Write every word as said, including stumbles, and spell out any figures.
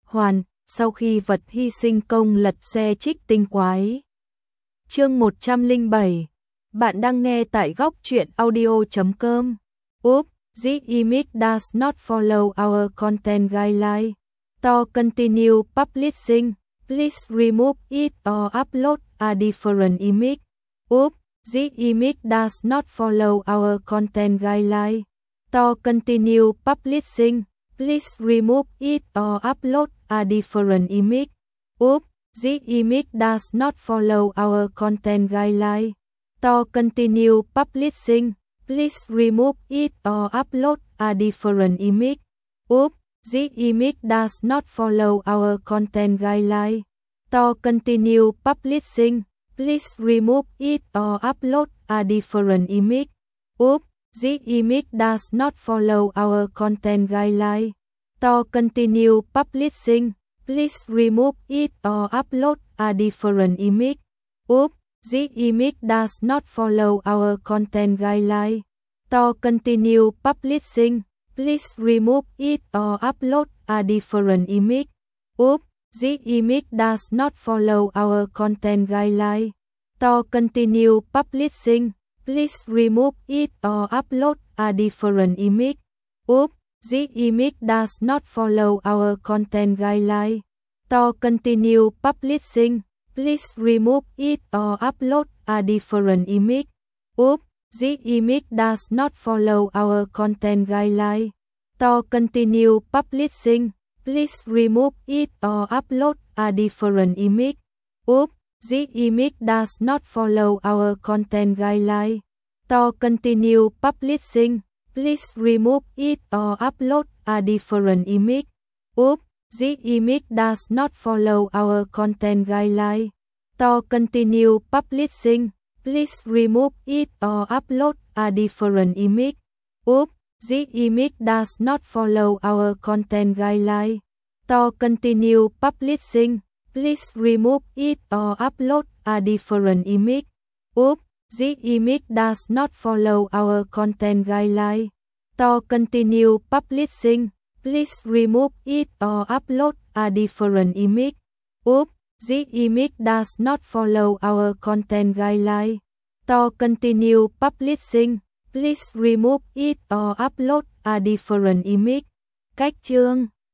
hoàn, sau khi vật hy sinh công lật xe trích tinh quái. Chương một trăm lẻ bảy. Bạn đang nghe tại góc truyện audio chấm com. Oops, this image does not follow our content guideline. To continue publishing, please remove it or upload a different image. Oops, this image does not follow our content guideline. To continue publishing, please remove it or upload a different image. Oops, this image does not follow our content guideline. To continue publishing, please remove it or upload a different image. Oops, this image does not follow our content guideline. To continue publishing, please remove it or upload a different image. Oops, this image does not follow our content guideline. To continue publishing, please remove it or upload a different image. Oops, this image does not follow our content guideline. To continue publishing, please remove it or upload a different image. Oops, this image does not follow our content guideline. To continue publishing, please remove it or upload a different image. Oops, this image does not follow our content guideline. To continue publishing, please remove it or upload a different image. Oops, this image does not follow our content guideline. To continue publishing, please remove it or upload a different image. Oops, this image does not follow our content guideline. To continue publishing, please remove it or upload a different image. Oops, this image does not follow our content guideline. To continue publishing, please remove it or upload a different image. Oops, this image does not follow our content guideline. To continue publishing, please remove it or upload a different image. Oops, this image does not follow our content guideline. To continue publishing, please remove it or upload a different image. Oops, this image does not follow our content guideline. To continue publishing, please remove it or upload a different image. Cách chương